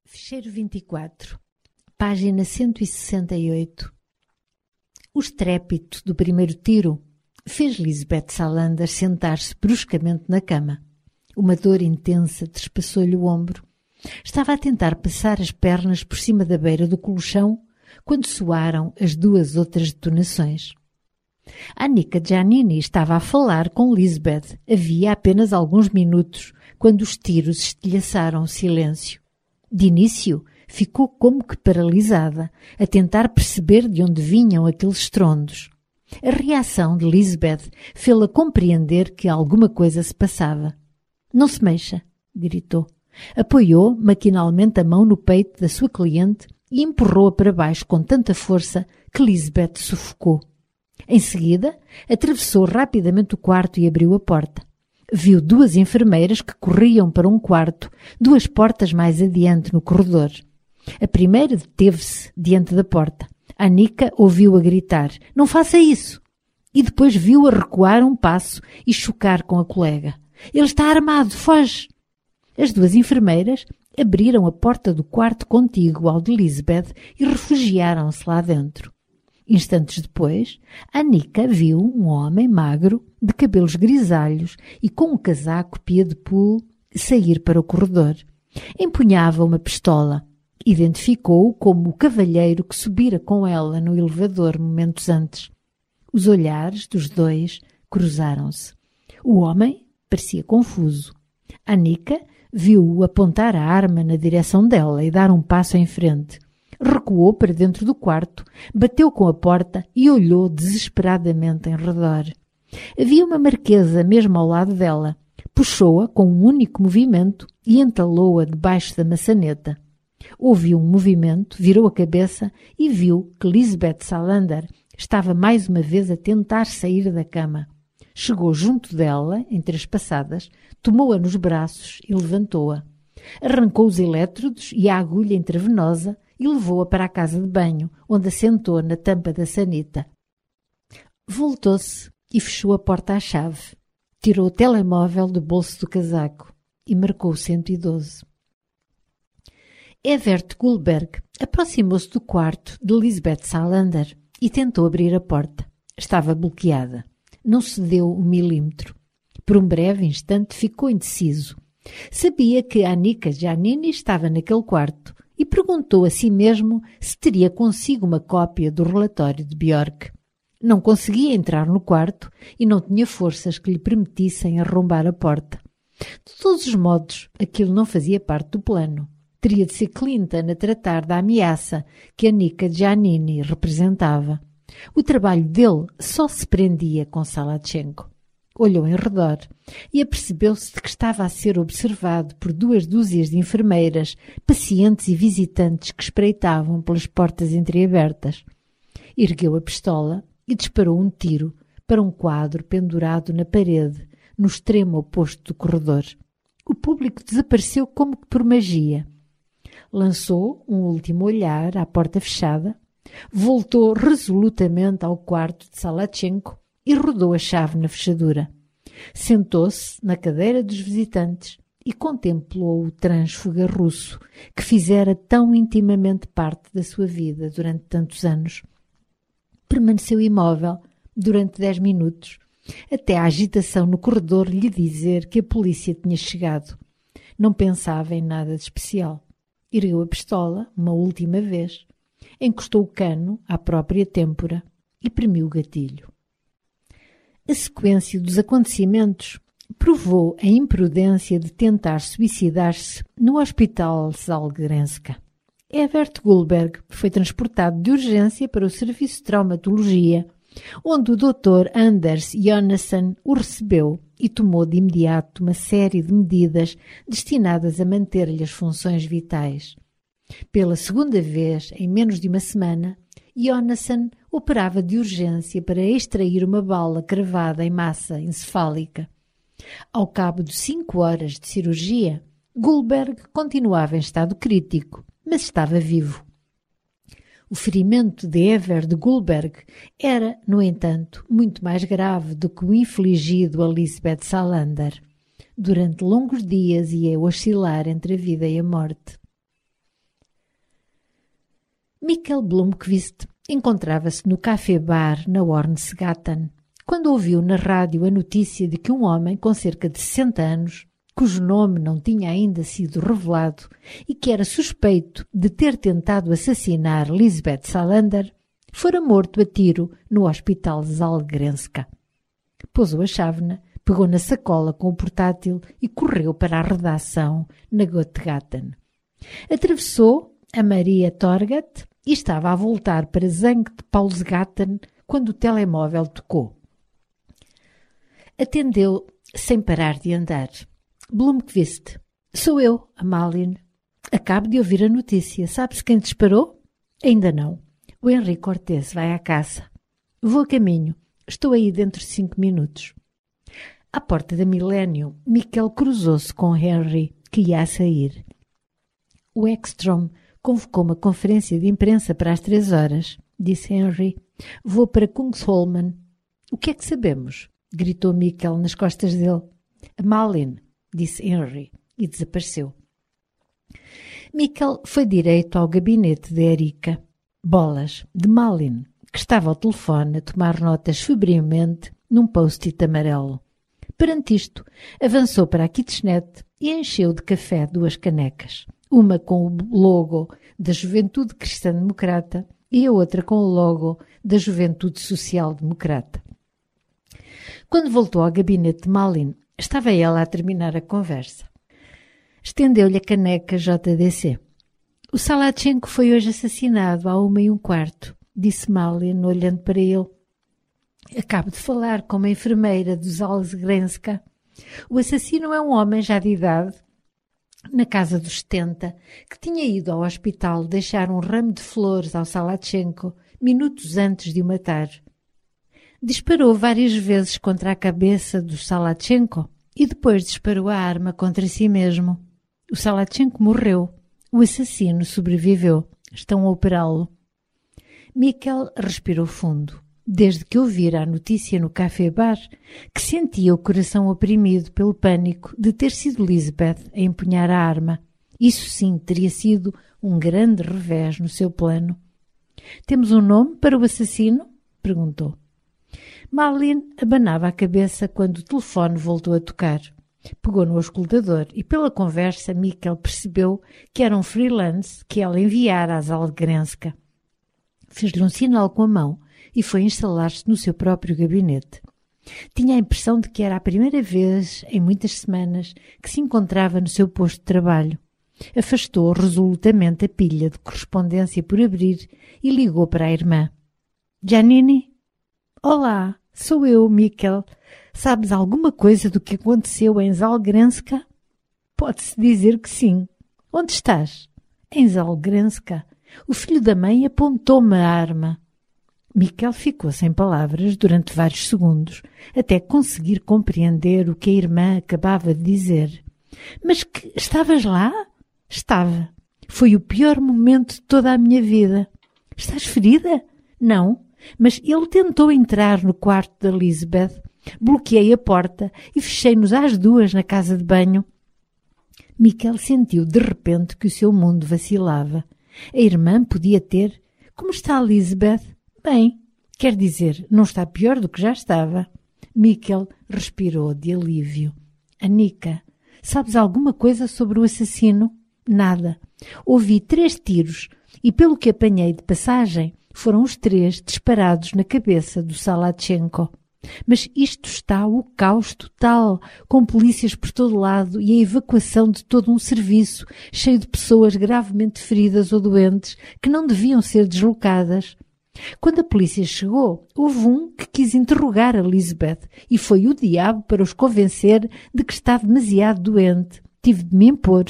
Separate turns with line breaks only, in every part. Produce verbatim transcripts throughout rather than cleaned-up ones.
Ficheiro vinte e quatro, página cento e sessenta e oito. O estrépito do primeiro tiro fez Lisbeth Salander sentar-se bruscamente na cama. Uma dor intensa trespassou-lhe o ombro. Estava a tentar passar as pernas por cima da beira do colchão quando soaram as duas outras detonações. Annika Giannini estava a falar com Lisbeth havia apenas alguns minutos quando os tiros estilhaçaram o silêncio. De início, ficou como que paralisada, a tentar perceber de onde vinham aqueles estrondos. A reação de Lisbeth fê-la compreender que alguma coisa se passava. «Não se mexa!» gritou. Apoiou maquinalmente a mão no peito da sua cliente e empurrou-a para baixo com tanta força que Lisbeth sufocou. Em seguida, atravessou rapidamente o quarto e abriu a porta. Viu duas enfermeiras que corriam para um quarto, duas portas mais adiante no corredor. A primeira deteve-se diante da porta. Annika ouviu-a gritar: «Não faça isso!» E depois viu-a recuar um passo e chocar com a colega. «Ele está armado! Foge!» As duas enfermeiras abriram a porta do quarto contíguo ao de Lisbeth e refugiaram-se lá dentro. Instantes depois, Annika viu um homem magro, de cabelos grisalhos e com um casaco pia de poule, sair para o corredor. Empunhava uma pistola. Identificou-o como o cavalheiro que subira com ela no elevador momentos antes. Os olhares dos dois cruzaram-se. O homem parecia confuso. Annika viu-o apontar a arma na direção dela e dar um passo em frente. Recuou para dentro do quarto, bateu com a porta e olhou desesperadamente em redor. Havia uma marquesa mesmo ao lado dela. Puxou-a com um único movimento e entalou-a debaixo da maçaneta. Ouviu um movimento, virou a cabeça e viu que Lisbeth Salander estava mais uma vez a tentar sair da cama. Chegou junto dela, entre as passadas, tomou-a nos braços e levantou-a. Arrancou os elétrodos e a agulha intravenosa e levou-a para a casa de banho, onde a sentou na tampa da sanita. Voltou-se e fechou a porta à chave. Tirou o telemóvel do bolso do casaco e marcou o cento e doze. Evert Goldberg aproximou-se do quarto de Lisbeth Salander e tentou abrir a porta. Estava bloqueada. Não cedeu um milímetro. Por um breve instante ficou indeciso. Sabia que Annika Giannini estava naquele quarto e perguntou a si mesmo se teria consigo uma cópia do relatório de Bjork. Não conseguia entrar no quarto e não tinha forças que lhe permitissem arrombar a porta. De todos os modos, aquilo não fazia parte do plano. Teria de ser Clinton a tratar da ameaça que Annika Giannini representava. O trabalho dele só se prendia com Salatchenko. Olhou em redor e apercebeu-se de que estava a ser observado por duas dúzias de enfermeiras, pacientes e visitantes que espreitavam pelas portas entreabertas. Ergueu a pistola e disparou um tiro para um quadro pendurado na parede, no extremo oposto do corredor. O público desapareceu como que por magia. Lançou um último olhar à porta fechada, voltou resolutamente ao quarto de Salatchenko e rodou a chave na fechadura. Sentou-se na cadeira dos visitantes e contemplou o trânsfuga russo que fizera tão intimamente parte da sua vida durante tantos anos. Permaneceu imóvel durante dez minutos, até a agitação no corredor lhe dizer que a polícia tinha chegado. Não pensava em nada de especial. Ergueu a pistola uma última vez, encostou o cano à própria têmpora e premiu o gatilho. A sequência dos acontecimentos provou a imprudência de tentar suicidar-se no Hospital Zalgrenska. Evert Goldberg foi transportado de urgência para o serviço de traumatologia, onde o doutor Anders Jonasson o recebeu e tomou de imediato uma série de medidas destinadas a manter-lhe as funções vitais. Pela segunda vez em menos de uma semana, Jonasson operava de urgência para extrair uma bala cravada em massa encefálica. Ao cabo de cinco horas de cirurgia, Goldberg continuava em estado crítico, mas estava vivo. O ferimento de Evert Goldberg era, no entanto, muito mais grave do que o infligido a Lisbeth Salander. Durante longos dias ia oscilar entre a vida e a morte. Mikhail Blomkvist encontrava-se no café-bar na Hornsgatan, quando ouviu na rádio a notícia de que um homem com cerca de sessenta anos, cujo nome não tinha ainda sido revelado e que era suspeito de ter tentado assassinar Lisbeth Salander, fora morto a tiro no hospital Zalgrenska. Pousou a chávena, pegou na sacola com o portátil e correu para a redação na Göttgaten. Atravessou a Maria Torgat e estava a voltar para Sankt Paulsgaten quando o telemóvel tocou. Atendeu sem parar de andar. Blomkvist. Sou eu, Amalin. Acabo de ouvir a notícia. Sabe-se quem disparou? Ainda não. O Henrique Cortés vai à caça. Vou a caminho. Estou aí dentro de cinco minutos. À porta da Millennium, Mikhail cruzou-se com Henry, que ia a sair. O Ekstrom convocou uma conferência de imprensa para as três horas, disse Henry. Vou para Kungsholmen. O que é que sabemos? Gritou Mikhail nas costas dele. Amalin, disse Henry, e desapareceu. Mikhail foi direito ao gabinete de Erika. Bolas, de Malin, que estava ao telefone a tomar notas febrilmente num post-it amarelo. Perante isto, avançou para a kitchenette e encheu de café duas canecas. Uma com o logo da Juventude Cristã Democrata e a outra com o logo da Juventude Social Democrata. Quando voltou ao gabinete de Malin, estava ela a terminar a conversa. Estendeu-lhe a caneca J D C. O Salatchenko foi hoje assassinado à uma e um quarto, disse Malin, olhando para ele. Acabo de falar com uma enfermeira do Zalgrenska. O assassino é um homem já de idade, na casa dos setenta, que tinha ido ao hospital deixar um ramo de flores ao Salatchenko minutos antes de o matar. Disparou várias vezes contra a cabeça do Salatchenko e depois disparou a arma contra si mesmo. O Salatchenko morreu. O assassino sobreviveu. Estão a operá-lo. Mikhail respirou fundo. Desde que ouvira a notícia no café-bar, que sentia o coração oprimido pelo pânico de ter sido Lisbeth a empunhar a arma. Isso sim teria sido um grande revés no seu plano. Temos um nome para o assassino? Perguntou. Malin abanava a cabeça quando o telefone voltou a tocar. Pegou no auscultador e pela conversa Mikhail percebeu que era um freelance que ela enviara a Zalgrenska. Fez-lhe um sinal com a mão e foi instalar-se no seu próprio gabinete. Tinha a impressão de que era a primeira vez em muitas semanas que se encontrava no seu posto de trabalho. Afastou resolutamente a pilha de correspondência por abrir e ligou para a irmã. Janine? Olá, sou eu, Mikhail. Sabes alguma coisa do que aconteceu em Zalgrenska? Pode-se dizer que sim. Onde estás? Em Zalgrenska. O filho da mãe apontou-me a arma. Mikhail ficou sem palavras durante vários segundos, até conseguir compreender o que a irmã acabava de dizer. Mas que estavas lá? Estava. Foi o pior momento de toda a minha vida. Estás ferida? Não, mas ele tentou entrar no quarto da Lisbeth. Bloqueei a porta e fechei-nos às duas na casa de banho. Mikhail sentiu de repente que o seu mundo vacilava. A irmã podia ter... Como está a Lisbeth? Bem, quer dizer, não está pior do que já estava. Mikhail respirou de alívio. Anika, sabes alguma coisa sobre o assassino? Nada. Ouvi três tiros e, pelo que apanhei de passagem, foram os três disparados na cabeça do Salatchenko. Mas isto está o caos total, com polícias por todo lado e a evacuação de todo um serviço, cheio de pessoas gravemente feridas ou doentes, que não deviam ser deslocadas. Quando a polícia chegou, houve um que quis interrogar a Lisbeth e foi o diabo para os convencer de que está demasiado doente. Tive de me impor.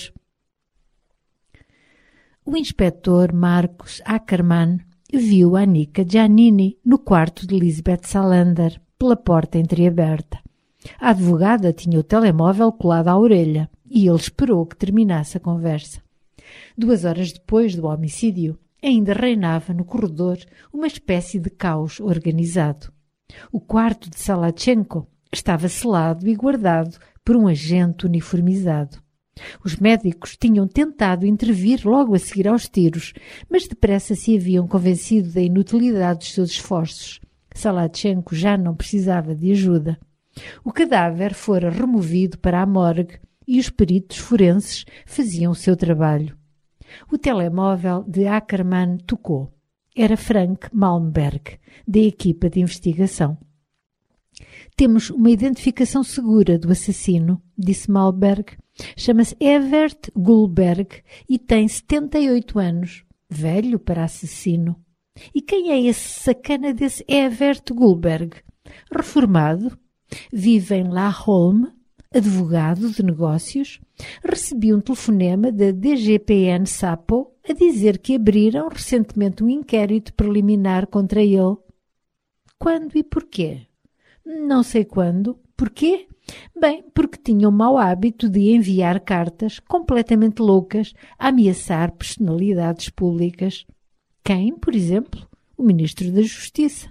O inspetor Marcos Ackermann viu a Anika Janine no quarto de Lisbeth Salander, pela porta entreaberta. A advogada tinha o telemóvel colado à orelha e ele esperou que terminasse a conversa. Duas horas depois do homicídio, ainda reinava no corredor uma espécie de caos organizado. O quarto de Salatchenko estava selado e guardado por um agente uniformizado. Os médicos tinham tentado intervir logo a seguir aos tiros, mas depressa se haviam convencido da inutilidade dos seus esforços. Salatchenko já não precisava de ajuda. O cadáver fora removido para a morgue e os peritos forenses faziam o seu trabalho. O telemóvel de Ackermann tocou. Era Frank Malmberg, da equipa de investigação. Temos uma identificação segura do assassino, disse Malmberg. Chama-se Evert Gullberg e tem setenta e oito anos. Velho para assassino. E quem é esse sacana desse Evert Gullberg? Reformado, vive em La Holme, advogado de negócios. Recebi um telefonema da D G P N Sapo a dizer que abriram recentemente um inquérito preliminar contra ele. Quando e porquê? Não sei quando. Porquê? Bem, porque tinha o mau hábito de enviar cartas completamente loucas a ameaçar personalidades públicas. Quem, por exemplo? O Ministro da Justiça.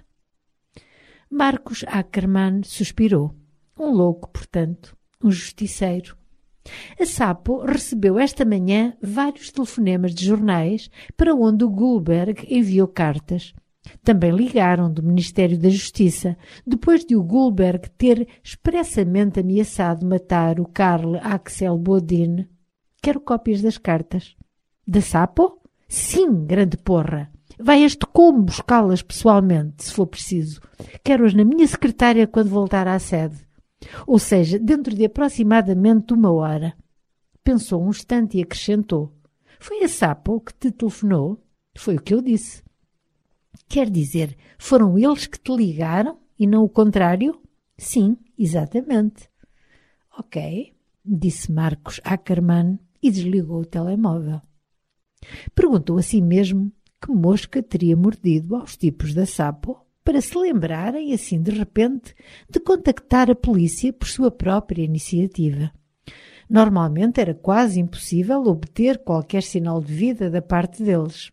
Marcos Ackermann suspirou. Um louco, portanto. Um justiceiro. A Sapo recebeu esta manhã vários telefonemas de jornais para onde o Gullberg enviou cartas. Também ligaram do Ministério da Justiça, depois de o Gullberg ter expressamente ameaçado matar o Karl Axel Bodin. Quero cópias das cartas. Da Sapo? Sim, grande porra. Vai a Estocolmo buscá-las pessoalmente, se for preciso. Quero-as na minha secretária quando voltar à sede. Ou seja, dentro de aproximadamente uma hora. Pensou um instante e acrescentou. Foi a Sapo que te telefonou? Foi o que eu disse. Quer dizer, foram eles que te ligaram e não o contrário? Sim, exatamente. Ok, disse Marcos Ackermann e desligou o telemóvel. Perguntou a si mesmo que mosca teria mordido aos tipos da Sapo para se lembrarem, assim de repente, de contactar a polícia por sua própria iniciativa. Normalmente era quase impossível obter qualquer sinal de vida da parte deles.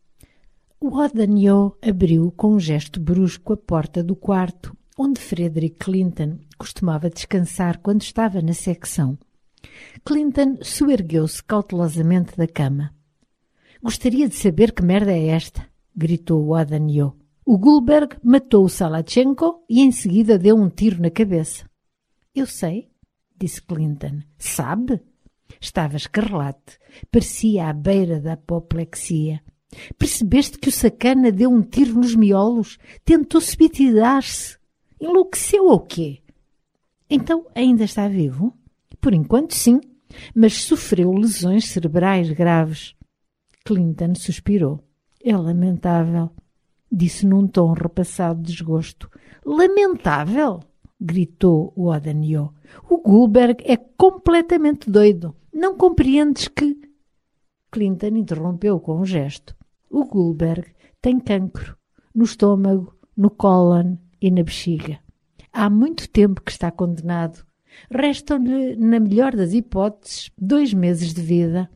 O Odanio abriu com um gesto brusco a porta do quarto, onde Frederick Clinton costumava descansar quando estava na secção. Clinton soergueu-se cautelosamente da cama. Gostaria de saber que merda é esta, gritou o Odanio. O Gullberg matou o Salatchenko e em seguida deu um tiro na cabeça. Eu sei, disse Clinton. Sabe? Estava escarlate. Parecia à beira da apoplexia. Percebeste que o sacana deu um tiro nos miolos? Tentou suicidar-se. Enlouqueceu ou quê? Então ainda está vivo? Por enquanto sim, mas sofreu lesões cerebrais graves. Clinton suspirou. É lamentável, disse num tom repassado de desgosto. Lamentável? Gritou o Odanio. O Gullberg é completamente doido. Não compreendes que... Clinton interrompeu com um gesto. O Gullberg tem cancro no estômago, no cólon e na bexiga. Há muito tempo que está condenado. Restam-lhe, na melhor das hipóteses, dois meses de vida.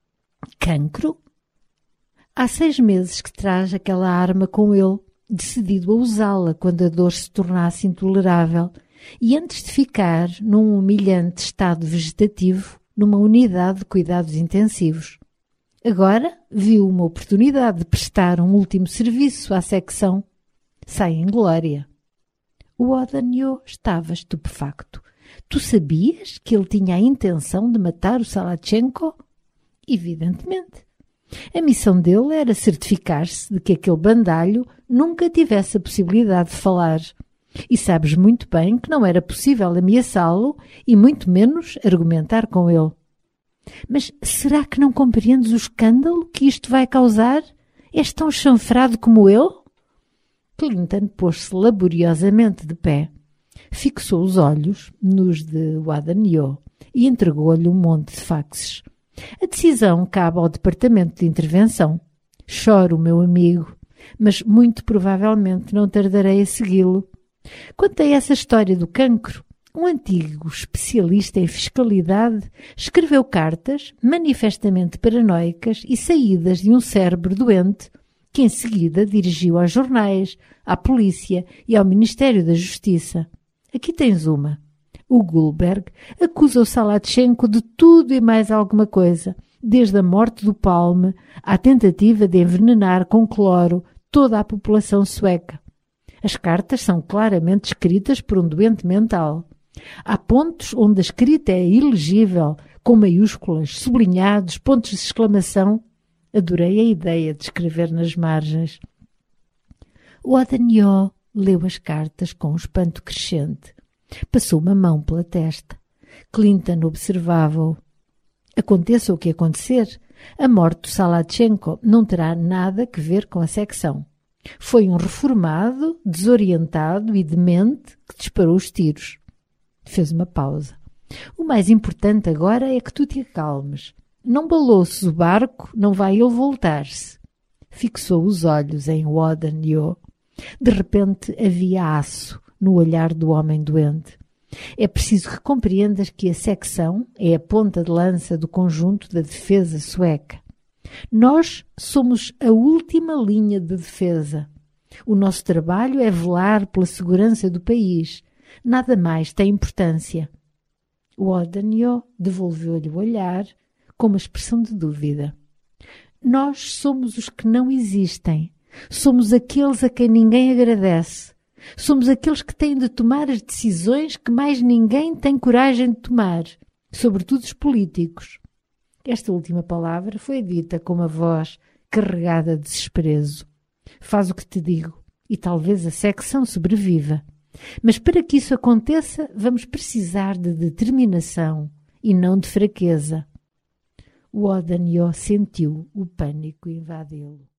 Cancro? Há seis meses que traz aquela arma com ele, decidido a usá-la quando a dor se tornasse intolerável e antes de ficar num humilhante estado vegetativo numa unidade de cuidados intensivos. Agora viu uma oportunidade de prestar um último serviço à secção. Sai em glória. O Odanio estava estupefacto. Tu sabias que ele tinha a intenção de matar o Salatchenko? Evidentemente. A missão dele era certificar-se de que aquele bandalho nunca tivesse a possibilidade de falar. E sabes muito bem que não era possível ameaçá-lo e muito menos argumentar com ele. Mas será que não compreendes o escândalo que isto vai causar? És tão chanfrado como ele? Clinton pôs-se laboriosamente de pé. Fixou os olhos nos de Odanio e entregou-lhe um monte de faxes. A decisão cabe ao Departamento de Intervenção. Choro, meu amigo, mas muito provavelmente não tardarei a segui-lo. Quanto a essa história do cancro, um antigo especialista em fiscalidade escreveu cartas manifestamente paranoicas e saídas de um cérebro doente que em seguida dirigiu aos jornais, à polícia e ao Ministério da Justiça. Aqui tens uma. O Goldberg acusa o Salatchenko de tudo e mais alguma coisa, desde a morte do Palme à tentativa de envenenar com cloro toda a população sueca. As cartas são claramente escritas por um doente mental. Há pontos onde a escrita é ilegível, com maiúsculas, sublinhados, pontos de exclamação. Adorei a ideia de escrever nas margens. O Odanyo leu as cartas com um espanto crescente. Passou uma mão pela testa. Clinton observava-o. Aconteça o que acontecer, a morte do Salatchenko não terá nada a ver com a secção. Foi um reformado, desorientado e demente que disparou os tiros. Fez uma pausa. O mais importante agora é que tu te acalmes. Não balouces o barco, não vai ele voltar-se. Fixou os olhos em Odanyo. De repente havia aço no olhar do homem doente. É preciso que compreendas que a secção é a ponta de lança do conjunto da defesa sueca. Nós somos a última linha de defesa. O nosso trabalho é velar pela segurança do país. Nada mais tem importância. O Odanyo devolveu-lhe o olhar com uma expressão de dúvida. Nós somos os que não existem. Somos aqueles a quem ninguém agradece. Somos aqueles que têm de tomar as decisões que mais ninguém tem coragem de tomar, sobretudo os políticos. Esta última palavra foi dita com uma voz carregada de desprezo. Faz o que te digo, e talvez a secção sobreviva. Mas para que isso aconteça, vamos precisar de determinação e não de fraqueza. O Odanyo sentiu o pânico invadi-lo.